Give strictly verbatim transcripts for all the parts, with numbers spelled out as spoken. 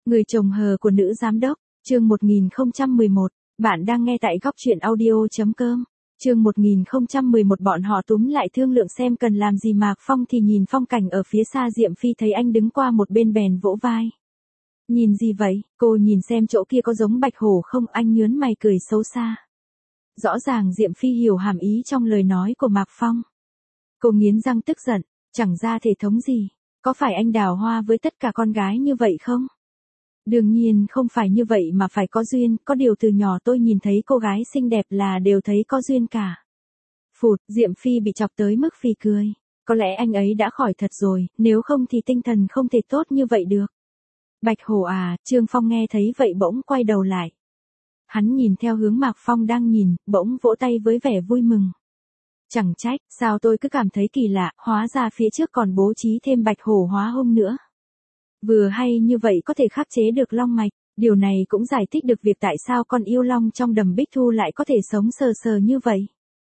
Người chồng hờ của nữ giám đốc, chương một nghìn không trăm mười một, bạn đang nghe tại góc truyện audio.com. Chương một nghìn không trăm mười một bọn họ túm lại thương lượng xem cần làm gì Mạc Phong thì nhìn phong cảnh ở phía xa Diệm Phi thấy anh đứng qua một bên bèn vỗ vai. Nhìn gì vậy, cô nhìn xem chỗ kia có giống bạch hổ không, anh nhớn mày cười xấu xa. Rõ ràng Diệm Phi hiểu hàm ý trong lời nói của Mạc Phong. Cô nghiến răng tức giận, chẳng ra thể thống gì, có phải anh đào hoa với tất cả con gái như vậy không? Đương nhiên không phải như vậy mà phải có duyên, có điều từ nhỏ tôi nhìn thấy cô gái xinh đẹp là đều thấy có duyên cả. Phụt, Diệm Phi bị chọc tới mức phì cười, có lẽ anh ấy đã khỏi thật rồi, nếu không thì tinh thần không thể tốt như vậy được. Bạch hổ à, Trương Phong nghe thấy vậy bỗng quay đầu lại. Hắn nhìn theo hướng Mạc Phong đang nhìn, bỗng vỗ tay với vẻ vui mừng. Chẳng trách, sao tôi cứ cảm thấy kỳ lạ, hóa ra phía trước còn bố trí thêm bạch hổ hóa hung nữa. Vừa hay như vậy có thể khắc chế được long mạch, điều này cũng giải thích được việc tại sao con yêu long trong đầm Bích Thu lại có thể sống sờ sờ như vậy.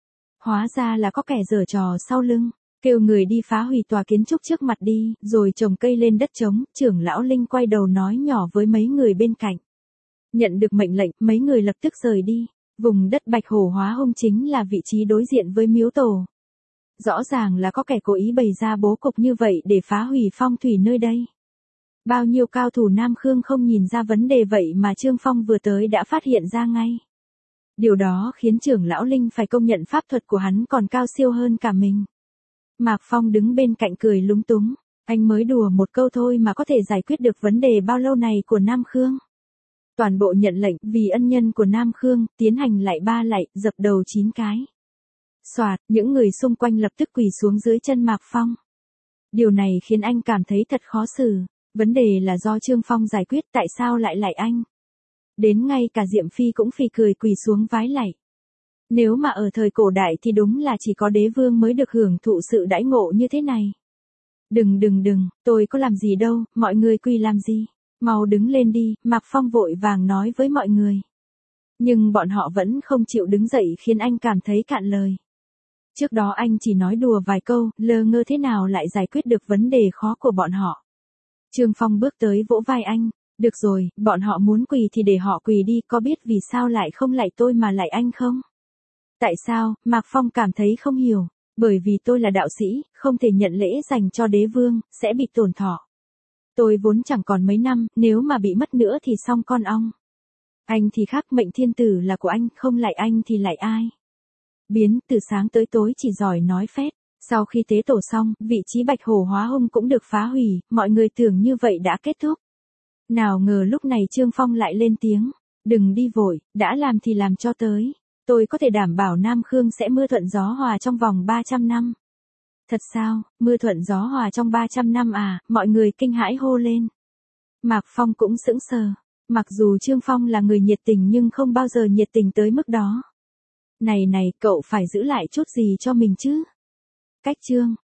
Hóa ra là có kẻ giở trò sau lưng, kêu người đi phá hủy tòa kiến trúc trước mặt đi, rồi trồng cây lên đất trống, trưởng lão Linh quay đầu nói nhỏ với mấy người bên cạnh. Nhận được mệnh lệnh, mấy người lập tức rời đi, vùng đất bạch hổ hóa hung chính là vị trí đối diện với miếu tổ. Rõ ràng là có kẻ cố ý bày ra bố cục như vậy để phá hủy phong thủy nơi đây. Bao nhiêu cao thủ Nam Khương không nhìn ra vấn đề vậy mà Trương Phong vừa tới đã phát hiện ra ngay. Điều đó khiến trưởng lão Linh phải công nhận pháp thuật của hắn còn cao siêu hơn cả mình. Mạc Phong đứng bên cạnh cười lúng túng, anh mới đùa một câu thôi mà có thể giải quyết được vấn đề bao lâu này của Nam Khương. Toàn bộ nhận lệnh vì ân nhân của Nam Khương, tiến hành lạy ba lạy, dập đầu chín cái. Soạt, những người xung quanh lập tức quỳ xuống dưới chân Mạc Phong. Điều này khiến anh cảm thấy thật khó xử. Vấn đề là do Trương Phong giải quyết, tại sao lại lạy anh? Đến ngay cả Diệm Phi cũng phì cười quỳ xuống vái lạy. Nếu mà ở thời cổ đại thì đúng là chỉ có đế vương mới được hưởng thụ sự đãi ngộ như thế này. Đừng đừng đừng, tôi có làm gì đâu, mọi người quỳ làm gì? Mau đứng lên đi, Mạc Phong vội vàng nói với mọi người. Nhưng bọn họ vẫn không chịu đứng dậy khiến anh cảm thấy cạn lời. Trước đó anh chỉ nói đùa vài câu, lơ ngơ thế nào lại giải quyết được vấn đề khó của bọn họ. Trương Phong bước tới vỗ vai anh, được rồi, bọn họ muốn quỳ thì để họ quỳ đi, có biết vì sao lại không lạy tôi mà lạy anh không? Tại sao? Mạc Phong cảm thấy không hiểu, bởi vì tôi là đạo sĩ, không thể nhận lễ dành cho đế vương, sẽ bị tổn thọ. Tôi vốn chẳng còn mấy năm, nếu mà bị mất nữa thì xong con ong. Anh thì khác, mệnh thiên tử là của anh, không lạy anh thì lạy ai? Biến, từ sáng tới tối chỉ giỏi nói phét. Sau khi tế tổ xong, vị trí bạch hổ hóa hung cũng được phá hủy, mọi người tưởng như vậy đã kết thúc. Nào ngờ lúc này Trương Phong lại lên tiếng, đừng đi vội, đã làm thì làm cho tới. Tôi có thể đảm bảo Nam Khương sẽ mưa thuận gió hòa trong vòng ba trăm năm. Thật sao, mưa thuận gió hòa trong ba trăm năm à, mọi người kinh hãi hô lên. Mạc Phong cũng sững sờ, mặc dù Trương Phong là người nhiệt tình nhưng không bao giờ nhiệt tình tới mức đó. Này này, cậu phải giữ lại chút gì cho mình chứ. Cách chương,